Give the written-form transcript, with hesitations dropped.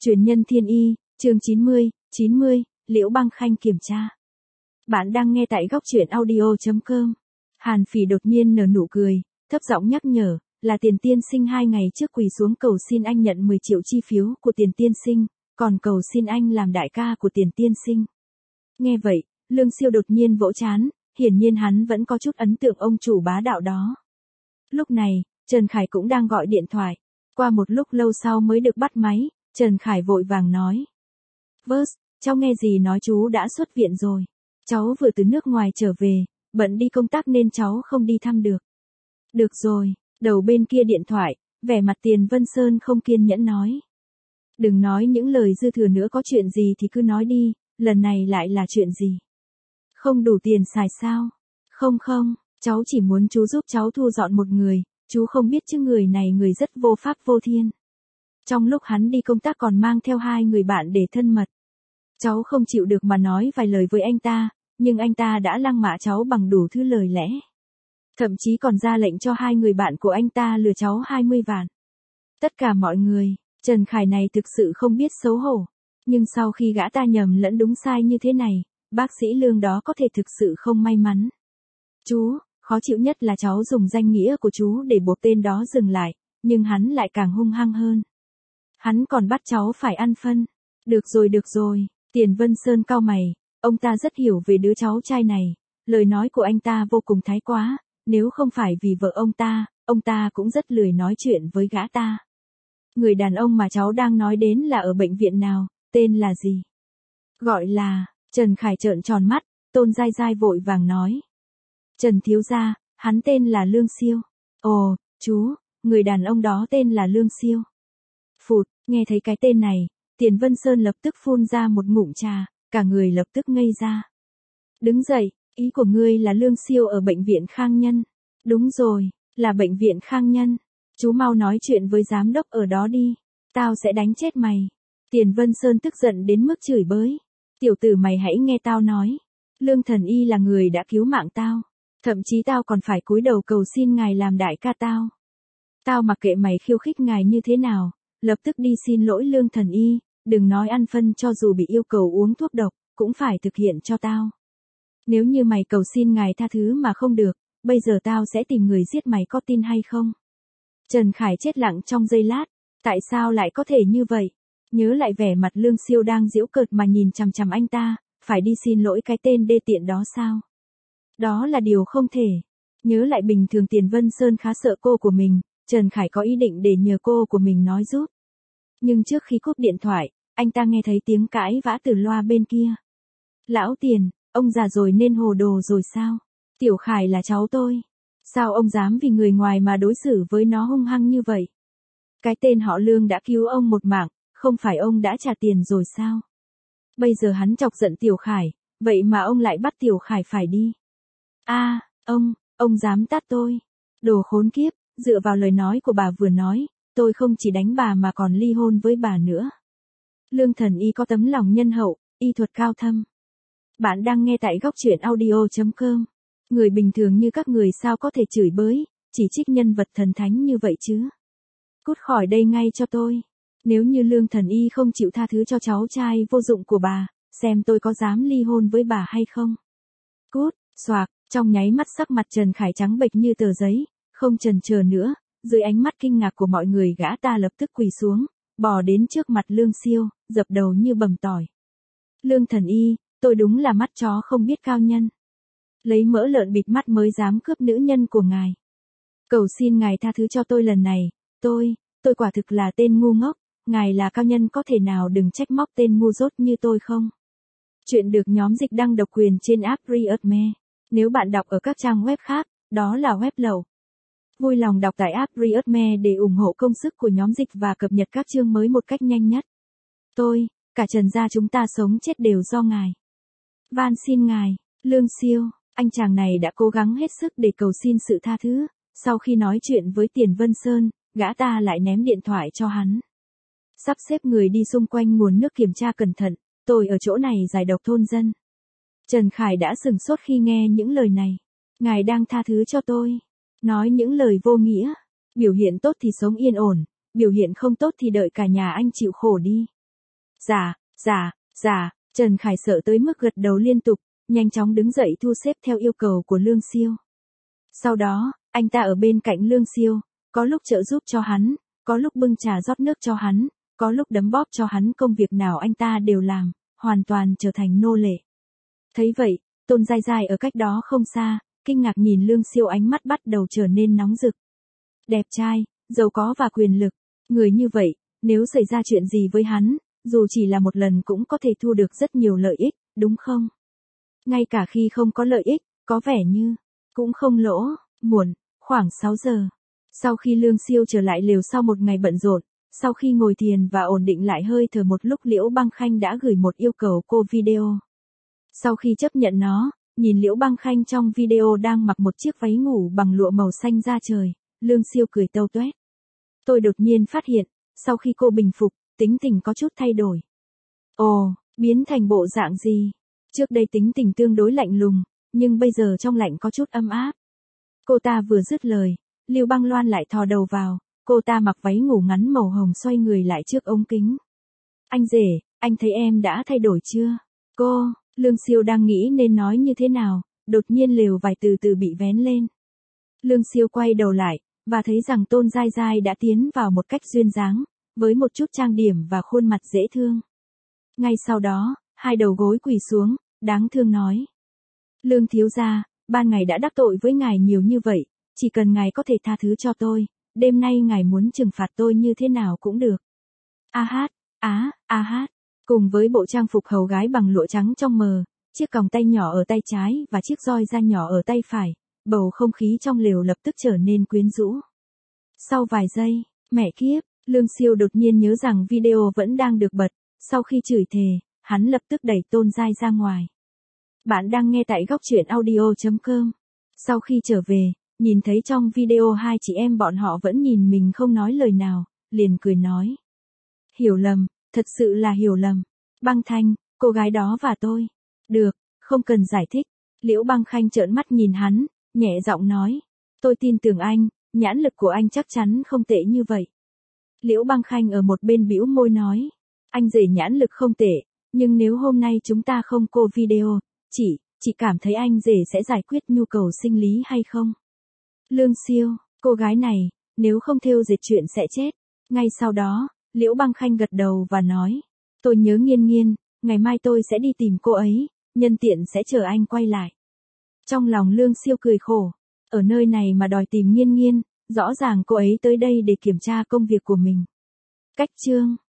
Truyền nhân thiên y, chương 90, Liễu Băng Khanh kiểm tra. Bạn đang nghe tại góc truyện audio.com. Hàn Phỉ đột nhiên nở nụ cười, thấp giọng nhắc nhở, là Tiền Tiên Sinh 2 ngày trước quỳ xuống cầu xin anh nhận 10 triệu chi phiếu của Tiền Tiên Sinh, còn cầu xin anh làm đại ca của Tiền Tiên Sinh. Nghe vậy, Lương Siêu đột nhiên vỗ trán, hiển nhiên hắn vẫn có chút ấn tượng ông chủ bá đạo đó. Lúc này, Trần Khải cũng đang gọi điện thoại. Qua một lúc lâu sau mới được bắt máy, Trần Khải vội vàng nói. Vớt, cháu nghe gì nói chú đã xuất viện rồi. Cháu vừa từ nước ngoài trở về, bận đi công tác nên cháu không đi thăm được. Được rồi, đầu bên kia điện thoại, vẻ mặt Tiền Vân Sơn không kiên nhẫn nói. Đừng nói những lời dư thừa nữa, có chuyện gì thì cứ nói đi, lần này lại là chuyện gì? Không đủ tiền xài sao? Không, cháu chỉ muốn chú giúp cháu thu dọn một người, chú không biết chứ người này người rất vô pháp vô thiên. Trong lúc hắn đi công tác còn mang theo 2 người bạn để thân mật. Cháu không chịu được mà nói vài lời với anh ta, nhưng anh ta đã lăng mạ cháu bằng đủ thứ lời lẽ. Thậm chí còn ra lệnh cho 2 người bạn của anh ta lừa cháu 20 vạn. Tất cả mọi người, Trần Khải này thực sự không biết xấu hổ. Nhưng sau khi gã ta nhầm lẫn đúng sai như thế này, bác sĩ Lương đó có thể thực sự không may mắn. Chú, khó chịu nhất là cháu dùng danh nghĩa của chú để buộc tên đó dừng lại, nhưng hắn lại càng hung hăng hơn. Hắn còn bắt cháu phải ăn phân. Được rồi, Tiền Vân Sơn cau mày, ông ta rất hiểu về đứa cháu trai này, lời nói của anh ta vô cùng thái quá, nếu không phải vì vợ ông ta cũng rất lười nói chuyện với gã ta. Người đàn ông mà cháu đang nói đến là ở bệnh viện nào, tên là gì? Gọi là, Trần Khải trợn tròn mắt, Tôn Giai Giai vội vàng nói. Trần thiếu gia, hắn tên là Lương Siêu. Ồ, chú, người đàn ông đó tên là Lương Siêu. Phụt, nghe thấy cái tên này, Tiền Vân Sơn lập tức phun ra một ngụm trà, cả người lập tức ngây ra. Đứng dậy, ý của ngươi là Lương Siêu ở bệnh viện Khang Nhân. Đúng rồi, là bệnh viện Khang Nhân. Chú mau nói chuyện với giám đốc ở đó đi, tao sẽ đánh chết mày. Tiền Vân Sơn tức giận đến mức chửi bới. Tiểu tử mày hãy nghe tao nói. Lương Thần Y là người đã cứu mạng tao. Thậm chí tao còn phải cúi đầu cầu xin ngài làm đại ca tao. Tao mặc kệ mày khiêu khích ngài như thế nào, lập tức đi xin lỗi Lương Thần Y, đừng nói ăn phân, cho dù bị yêu cầu uống thuốc độc, cũng phải thực hiện cho tao. Nếu như mày cầu xin ngài tha thứ mà không được, bây giờ tao sẽ tìm người giết mày, có tin hay không? Trần Khải chết lặng trong giây lát, tại sao lại có thể như vậy? Nhớ lại vẻ mặt Lương Siêu đang giễu cợt mà nhìn chằm chằm anh ta, phải đi xin lỗi cái tên đê tiện đó sao? Đó là điều không thể. Nhớ lại bình thường Tiền Vân Sơn khá sợ cô của mình, Trần Khải có ý định để nhờ cô của mình nói giúp. Nhưng trước khi cúp điện thoại, anh ta nghe thấy tiếng cãi vã từ loa bên kia. Lão Tiền, ông già rồi nên hồ đồ rồi sao? Tiểu Khải là cháu tôi. Sao ông dám vì người ngoài mà đối xử với nó hung hăng như vậy? Cái tên họ Lương đã cứu ông một mạng, không phải ông đã trả tiền rồi sao? Bây giờ hắn chọc giận Tiểu Khải, vậy mà ông lại bắt Tiểu Khải phải đi. Ông dám tát tôi. Đồ khốn kiếp, dựa vào lời nói của bà vừa nói, tôi không chỉ đánh bà mà còn ly hôn với bà nữa. Lương Thần Y có tấm lòng nhân hậu, y thuật cao thâm. Bạn đang nghe tại góc truyện audio.com. Người bình thường như các người sao có thể chửi bới, chỉ trích nhân vật thần thánh như vậy chứ? Cút khỏi đây ngay cho tôi. Nếu như Lương Thần Y không chịu tha thứ cho cháu trai vô dụng của bà, xem tôi có dám ly hôn với bà hay không? Cút, xoạc, trong nháy mắt sắc mặt Trần Khải trắng bệch như tờ giấy, không chần chờ nữa, dưới ánh mắt kinh ngạc của mọi người gã ta lập tức quỳ xuống, bò đến trước mặt Lương Siêu, dập đầu như bầm tỏi. Lương Thần Y, tôi đúng là mắt chó không biết cao nhân. Lấy mỡ lợn bịt mắt mới dám cướp nữ nhân của ngài. Cầu xin ngài tha thứ cho tôi lần này, tôi quả thực là tên ngu ngốc, ngài là cao nhân có thể nào đừng trách móc tên ngu dốt như tôi không? Chuyện được nhóm dịch đăng độc quyền trên app Readme. Nếu bạn đọc ở các trang web khác, đó là web lậu. Vui lòng đọc tại app Readme để ủng hộ công sức của nhóm dịch và cập nhật các chương mới một cách nhanh nhất. Cả Trần gia chúng ta sống chết đều do ngài. Van xin ngài, Lương Siêu, anh chàng này đã cố gắng hết sức để cầu xin sự tha thứ. Sau khi nói chuyện với Tiền Vân Sơn, gã ta lại ném điện thoại cho hắn. Sắp xếp người đi xung quanh nguồn nước kiểm tra cẩn thận, tôi ở chỗ này giải độc thôn dân. Trần Khải đã sửng sốt khi nghe những lời này. Ngài đang tha thứ cho tôi. Nói những lời vô nghĩa. Biểu hiện tốt thì sống yên ổn, biểu hiện không tốt thì đợi cả nhà anh chịu khổ đi. Dạ, Trần Khải sợ tới mức gật đầu liên tục, nhanh chóng đứng dậy thu xếp theo yêu cầu của Lương Siêu. Sau đó, anh ta ở bên cạnh Lương Siêu, có lúc trợ giúp cho hắn, có lúc bưng trà rót nước cho hắn, có lúc đấm bóp cho hắn, công việc nào anh ta đều làm, hoàn toàn trở thành nô lệ. Thấy vậy, Tôn Giai Giai ở cách đó không xa, kinh ngạc nhìn Lương Siêu, ánh mắt bắt đầu trở nên nóng rực. Đẹp trai, giàu có và quyền lực, người như vậy, nếu xảy ra chuyện gì với hắn, dù chỉ là một lần cũng có thể thu được rất nhiều lợi ích, đúng không? Ngay cả khi không có lợi ích, có vẻ như cũng không lỗ. Muộn, khoảng 6 giờ. Sau khi Lương Siêu trở lại lều sau một ngày bận rộn, sau khi ngồi thiền và ổn định lại hơi thở một lúc, Liễu Băng Khanh đã gửi một yêu cầu cô video. Sau khi chấp nhận nó, nhìn Liễu Băng Khanh trong video đang mặc một chiếc váy ngủ bằng lụa màu xanh da trời, Lương Siêu cười tâu tuét. Tôi đột nhiên phát hiện, sau khi cô bình phục, tính tình có chút thay đổi. Ồ, biến thành bộ dạng gì? Trước đây tính tình tương đối lạnh lùng, nhưng bây giờ trong lạnh có chút ấm áp. Cô ta vừa dứt lời, Lưu Băng Loan lại thò đầu vào, cô ta mặc váy ngủ ngắn màu hồng xoay người lại trước ống kính. Anh rể, anh thấy em đã thay đổi chưa? Lương Siêu đang nghĩ nên nói như thế nào, đột nhiên lều vải từ từ bị vén lên. Lương Siêu quay đầu lại, và thấy rằng Tôn Giai Giai đã tiến vào một cách duyên dáng, với một chút trang điểm và khuôn mặt dễ thương. Ngay sau đó, hai đầu gối quỳ xuống, đáng thương nói. Lương thiếu gia, ban ngày đã đắc tội với ngài nhiều như vậy, chỉ cần ngài có thể tha thứ cho tôi, đêm nay ngài muốn trừng phạt tôi như thế nào cũng được. Cùng với bộ trang phục hầu gái bằng lụa trắng trong mờ, chiếc còng tay nhỏ ở tay trái và chiếc roi da nhỏ ở tay phải, bầu không khí trong lều lập tức trở nên quyến rũ. Sau vài giây, mẹ kiếp, Lương Siêu đột nhiên nhớ rằng video vẫn đang được bật, sau khi chửi thề, hắn lập tức đẩy Tôn Giai ra ngoài. Bạn đang nghe tại góc truyện audio.com. Sau khi trở về, nhìn thấy trong video hai chị em bọn họ vẫn nhìn mình không nói lời nào, liền cười nói. Hiểu lầm, thật sự là hiểu lầm. Băng Thanh, cô gái đó và tôi. Được, không cần giải thích. Liễu Băng Khanh trợn mắt nhìn hắn, nhẹ giọng nói. Tôi tin tưởng anh, nhãn lực của anh chắc chắn không tệ như vậy. Liễu Băng Khanh ở một bên bĩu môi nói. Anh rể nhãn lực không tệ, nhưng nếu hôm nay chúng ta không cô video, chị cảm thấy anh rể sẽ giải quyết nhu cầu sinh lý hay không? Lương Siêu, cô gái này, nếu không thêu dệt chuyện sẽ chết. Ngay sau đó, Liễu Băng Khanh gật đầu và nói. Tôi nhớ Nghiên Nghiên, ngày mai tôi sẽ đi tìm cô ấy, nhân tiện sẽ chờ anh quay lại. Trong lòng Lương Siêu cười khổ, ở nơi này mà đòi tìm Nghiên Nghiên, rõ ràng cô ấy tới đây để kiểm tra công việc của mình. Cách chương